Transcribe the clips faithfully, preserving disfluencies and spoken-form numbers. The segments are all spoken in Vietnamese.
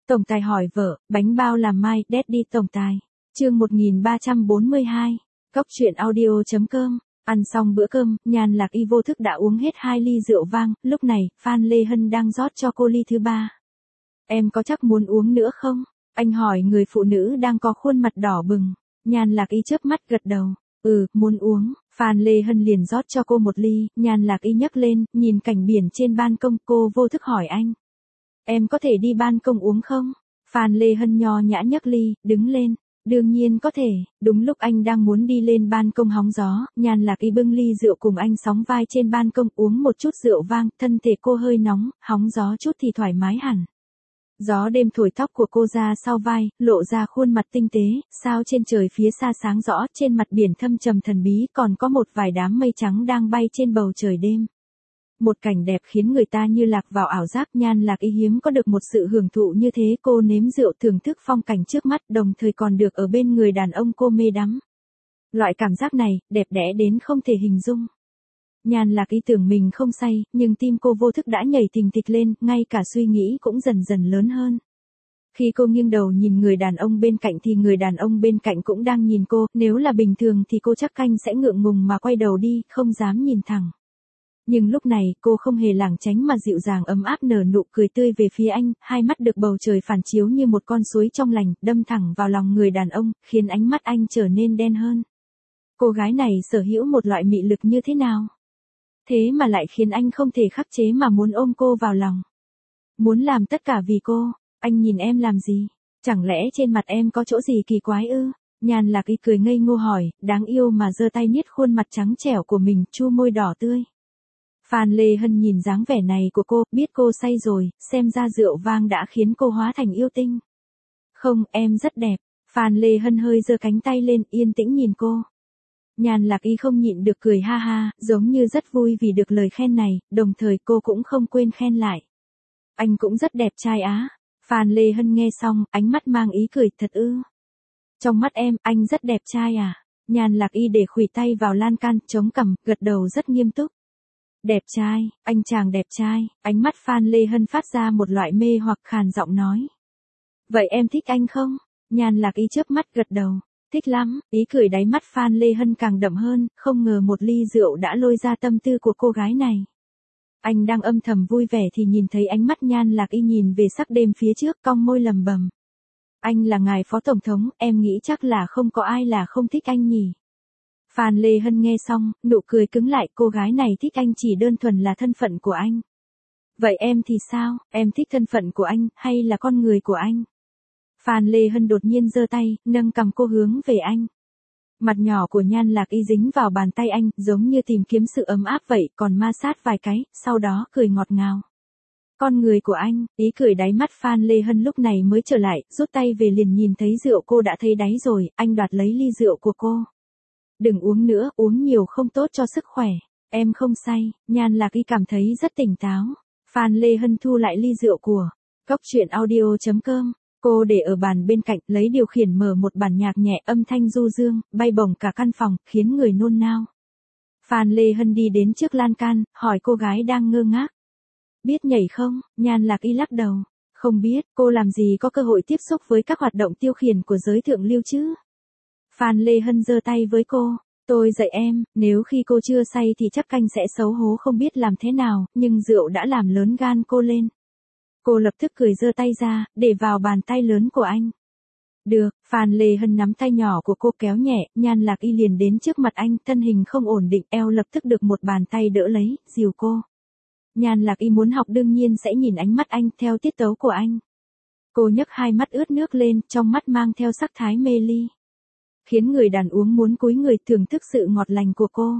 Tổng tài hỏi vợ, bánh bao làm mai, Daddy tổng tài. Chương một nghìn ba trăm bốn mươi hai. Cóc truyện audio chấm com. Ăn xong bữa cơm, Nhan Lạc Y vô thức đã uống hết hai ly rượu vang, lúc này, Phan Lê Hân đang rót cho cô ly thứ ba. Em có chắc muốn uống nữa không? Anh hỏi người phụ nữ đang có khuôn mặt đỏ bừng. Nhan Lạc Y chớp mắt gật đầu. Ừ, muốn uống. Phan Lê Hân liền rót cho cô một ly, Nhan Lạc Y nhấc lên, nhìn cảnh biển trên ban công, cô vô thức hỏi anh. Em có thể đi ban công uống không? Phan Lê Hân nho nhã nhấc ly, đứng lên. Đương nhiên có thể, đúng lúc anh đang muốn đi lên ban công hóng gió, Nhan Lạc Y bưng ly rượu cùng anh sóng vai trên ban công uống một chút rượu vang, thân thể cô hơi nóng, hóng gió chút thì thoải mái hẳn. Gió đêm thổi tóc của cô ra sau vai, lộ ra khuôn mặt tinh tế, sao trên trời phía xa sáng rõ, trên mặt biển thâm trầm thần bí, còn có một vài đám mây trắng đang bay trên bầu trời đêm. Một cảnh đẹp khiến người ta như lạc vào ảo giác. Nhan Lạc Y hiếm có được một sự hưởng thụ như thế, cô nếm rượu thưởng thức phong cảnh trước mắt, đồng thời còn được ở bên người đàn ông cô mê đắm. Loại cảm giác này, đẹp đẽ đến không thể hình dung. Nhan Lạc Y tưởng mình không say, nhưng tim cô vô thức đã nhảy thình thịch lên, ngay cả suy nghĩ cũng dần dần lớn hơn. Khi cô nghiêng đầu nhìn người đàn ông bên cạnh thì người đàn ông bên cạnh cũng đang nhìn cô, nếu là bình thường thì cô chắc canh sẽ ngượng ngùng mà quay đầu đi, không dám nhìn thẳng. Nhưng lúc này, cô không hề lảng tránh mà dịu dàng ấm áp nở nụ cười tươi về phía anh, hai mắt được bầu trời phản chiếu như một con suối trong lành, đâm thẳng vào lòng người đàn ông, khiến ánh mắt anh trở nên đen hơn. Cô gái này sở hữu một loại mị lực như thế nào? Thế mà lại khiến anh không thể khắc chế mà muốn ôm cô vào lòng. Muốn làm tất cả vì cô, anh nhìn em làm gì? Chẳng lẽ trên mặt em có chỗ gì kỳ quái ư? Nhan Lạc Y cười ngây ngô hỏi, đáng yêu mà giơ tay niết khuôn mặt trắng trẻo của mình, chu môi đỏ tươi. Phan Lê Hân nhìn dáng vẻ này của cô, biết cô say rồi, xem ra rượu vang đã khiến cô hóa thành yêu tinh. Không, em rất đẹp. Phan Lê Hân hơi giơ cánh tay lên, yên tĩnh nhìn cô. Nhan Lạc Y không nhịn được cười ha ha, giống như rất vui vì được lời khen này, đồng thời cô cũng không quên khen lại. Anh cũng rất đẹp trai á. Phan Lê Hân nghe xong, ánh mắt mang ý cười, thật ư? Trong mắt em, anh rất đẹp trai à? Nhan Lạc Y để khuỷu tay vào lan can, chống cằm, gật đầu rất nghiêm túc. Đẹp trai, anh chàng đẹp trai. Ánh mắt Phan Lê Hân phát ra một loại mê hoặc, khàn giọng nói. Vậy em thích anh không? Nhan Lạc Y chớp mắt gật đầu. Thích lắm. Ý cười đáy mắt Phan Lê Hân càng đậm hơn, không ngờ một ly rượu đã lôi ra tâm tư của cô gái này. Anh đang âm thầm vui vẻ thì nhìn thấy ánh mắt Nhan Lạc Y nhìn về sắc đêm phía trước, cong môi lầm bầm. Anh là ngài phó tổng thống, em nghĩ chắc là không có ai là không thích anh nhỉ. Phan Lê Hân nghe xong, nụ cười cứng lại, cô gái này thích anh chỉ đơn thuần là thân phận của anh. Vậy em thì sao, em thích thân phận của anh, hay là con người của anh? Phan Lê Hân đột nhiên giơ tay, nâng cằm cô hướng về anh. Mặt nhỏ của Nhan Lạc Y dính vào bàn tay anh, giống như tìm kiếm sự ấm áp vậy, còn ma sát vài cái, sau đó cười ngọt ngào. Con người của anh, ý cười đáy mắt Phan Lê Hân lúc này mới trở lại, rút tay về liền nhìn thấy rượu cô đã thấy đáy rồi, anh đoạt lấy ly rượu của cô. Đừng uống nữa, uống nhiều không tốt cho sức khỏe. Em không say. Nhan Lạc Y cảm thấy rất tỉnh táo. Phan Lê Hân thu lại ly rượu của Cóc truyện audio chấm com. Cô để ở bàn bên cạnh, lấy điều khiển mở một bản nhạc nhẹ, âm thanh du dương, bay bổng cả căn phòng, khiến người nôn nao. Phan Lê Hân đi đến trước lan can, hỏi cô gái đang ngơ ngác. Biết nhảy không? Nhan Lạc Y lắc đầu. Không biết, cô làm gì có cơ hội tiếp xúc với các hoạt động tiêu khiển của giới thượng lưu chứ? Phan Lê Hân giơ tay với cô. Tôi dạy em, nếu khi cô chưa say thì chắc canh sẽ xấu hố không biết làm thế nào, nhưng rượu đã làm lớn gan cô lên. Cô lập tức cười giơ tay ra, để vào bàn tay lớn của anh. Được, Phan Lê Hân nắm tay nhỏ của cô kéo nhẹ, Nhan Lạc Y liền đến trước mặt anh, thân hình không ổn định, eo lập tức được một bàn tay đỡ lấy, dìu cô. Nhan Lạc Y muốn học đương nhiên sẽ nhìn ánh mắt anh, theo tiết tấu của anh. Cô nhấc hai mắt ướt nước lên, trong mắt mang theo sắc thái mê ly. Khiến người đàn uống muốn cúi người thưởng thức sự ngọt lành của cô.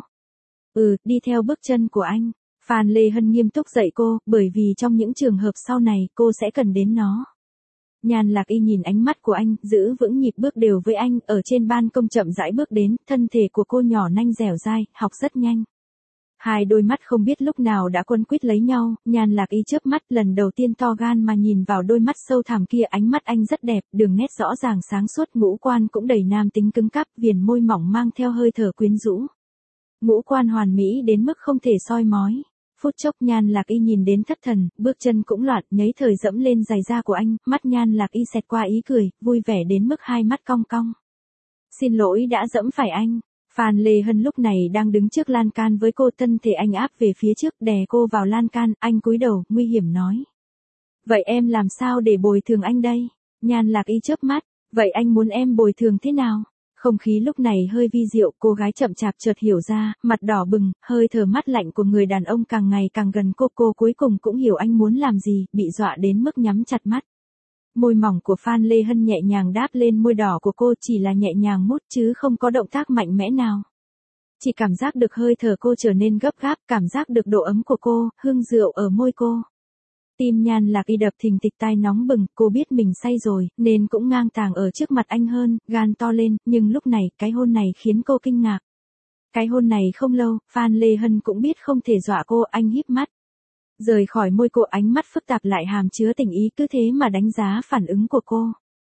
Ừ, đi theo bước chân của anh. Phan Lê Hân nghiêm túc dạy cô, bởi vì trong những trường hợp sau này, cô sẽ cần đến nó. Nhan Lạc Y nhìn ánh mắt của anh, giữ vững nhịp bước đều với anh, ở trên ban công chậm rãi bước đến, thân thể của cô nhỏ nanh dẻo dai, học rất nhanh. Hai đôi mắt không biết lúc nào đã quấn quýt lấy nhau, Nhan Lạc Y chớp mắt, lần đầu tiên to gan mà nhìn vào đôi mắt sâu thẳm kia, ánh mắt anh rất đẹp, đường nét rõ ràng sáng suốt, ngũ quan cũng đầy nam tính cứng cáp, viền môi mỏng mang theo hơi thở quyến rũ. Ngũ quan hoàn mỹ đến mức không thể soi mói. Phút chốc Nhan Lạc Y nhìn đến thất thần, bước chân cũng loạn, nháy thời dẫm lên giày da của anh, mắt Nhan Lạc Y xẹt qua ý cười, vui vẻ đến mức hai mắt cong cong. Xin lỗi đã dẫm phải anh. Phan Lê Hân lúc này đang đứng trước lan can với cô, thân thể anh áp về phía trước đè cô vào lan can, anh cúi đầu, nguy hiểm nói. Vậy em làm sao để bồi thường anh đây? Nhan Lạc Y chớp mắt, vậy anh muốn em bồi thường thế nào? Không khí lúc này hơi vi diệu, cô gái chậm chạp chợt hiểu ra, mặt đỏ bừng, hơi thở mát lạnh của người đàn ông càng ngày càng gần cô, cô cuối cùng cũng hiểu anh muốn làm gì, bị dọa đến mức nhắm chặt mắt. Môi mỏng của Phan Lê Hân nhẹ nhàng đáp lên môi đỏ của cô, chỉ là nhẹ nhàng mút chứ không có động tác mạnh mẽ nào. Chỉ cảm giác được hơi thở cô trở nên gấp gáp, cảm giác được độ ấm của cô, hương rượu ở môi cô. Tim Nhan Lạc Y đập thình thịch, tai nóng bừng, cô biết mình say rồi, nên cũng ngang tàng ở trước mặt anh hơn, gan to lên, nhưng lúc này, cái hôn này khiến cô kinh ngạc. Cái hôn này không lâu, Phan Lê Hân cũng biết không thể dọa cô, anh híp mắt. Rời khỏi môi cô, ánh mắt phức tạp lại hàm chứa tình ý, cứ thế mà đánh giá phản ứng của cô.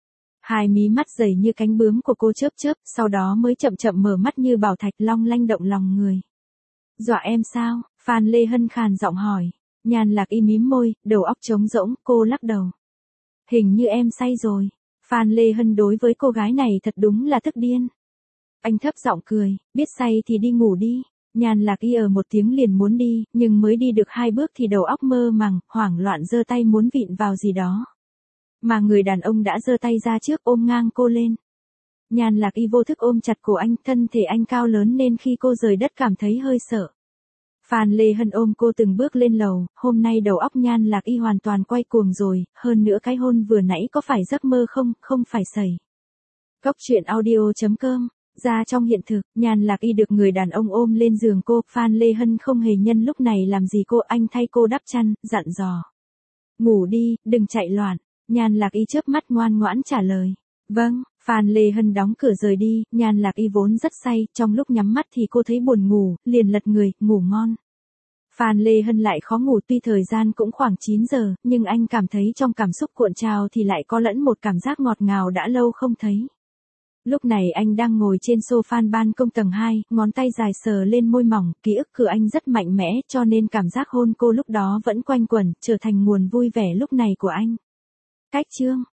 Hai mí mắt dày như cánh bướm của cô chớp chớp, sau đó mới chậm chậm mở mắt như bảo thạch, long lanh động lòng người. Dọa em sao? Phan Lê Hân khàn giọng hỏi. Nhan Lạc Y mím môi, đầu óc trống rỗng, cô lắc đầu. Hình như em say rồi. Phan Lê Hân đối với cô gái này thật đúng là tức điên. Anh thấp giọng cười, biết say thì đi ngủ đi. Nhan Lạc Y ở một tiếng liền muốn đi, nhưng mới đi được hai bước thì đầu óc mơ màng, hoảng loạn giơ tay muốn vịn vào gì đó. Mà người đàn ông đã giơ tay ra trước ôm ngang cô lên. Nhan Lạc Y vô thức ôm chặt cổ anh, thân thể anh cao lớn nên khi cô rời đất cảm thấy hơi sợ. Phan Lê Hân ôm cô từng bước lên lầu, hôm nay đầu óc Nhan Lạc Y hoàn toàn quay cuồng rồi, hơn nữa cái hôn vừa nãy có phải giấc mơ không, không phải sẩy. Góc truyện audio chấm com. Ra trong hiện thực, Nhan Lạc Y được người đàn ông ôm lên giường cô, Phan Lê Hân không hề nhân lúc này làm gì cô, anh thay cô đắp chăn, dặn dò. Ngủ đi, đừng chạy loạn. Nhan Lạc Y chớp mắt ngoan ngoãn trả lời. Vâng. Phan Lê Hân đóng cửa rời đi, Nhan Lạc Y vốn rất say, trong lúc nhắm mắt thì cô thấy buồn ngủ, liền lật người, ngủ ngon. Phan Lê Hân lại khó ngủ, tuy thời gian cũng khoảng chín giờ, nhưng anh cảm thấy trong cảm xúc cuộn trào thì lại có lẫn một cảm giác ngọt ngào đã lâu không thấy. Lúc này anh đang ngồi trên sofa ban công tầng hai, ngón tay dài sờ lên môi mỏng, ký ức của anh rất mạnh mẽ cho nên cảm giác hôn cô lúc đó vẫn quanh quẩn, trở thành nguồn vui vẻ lúc này của anh. Cách chương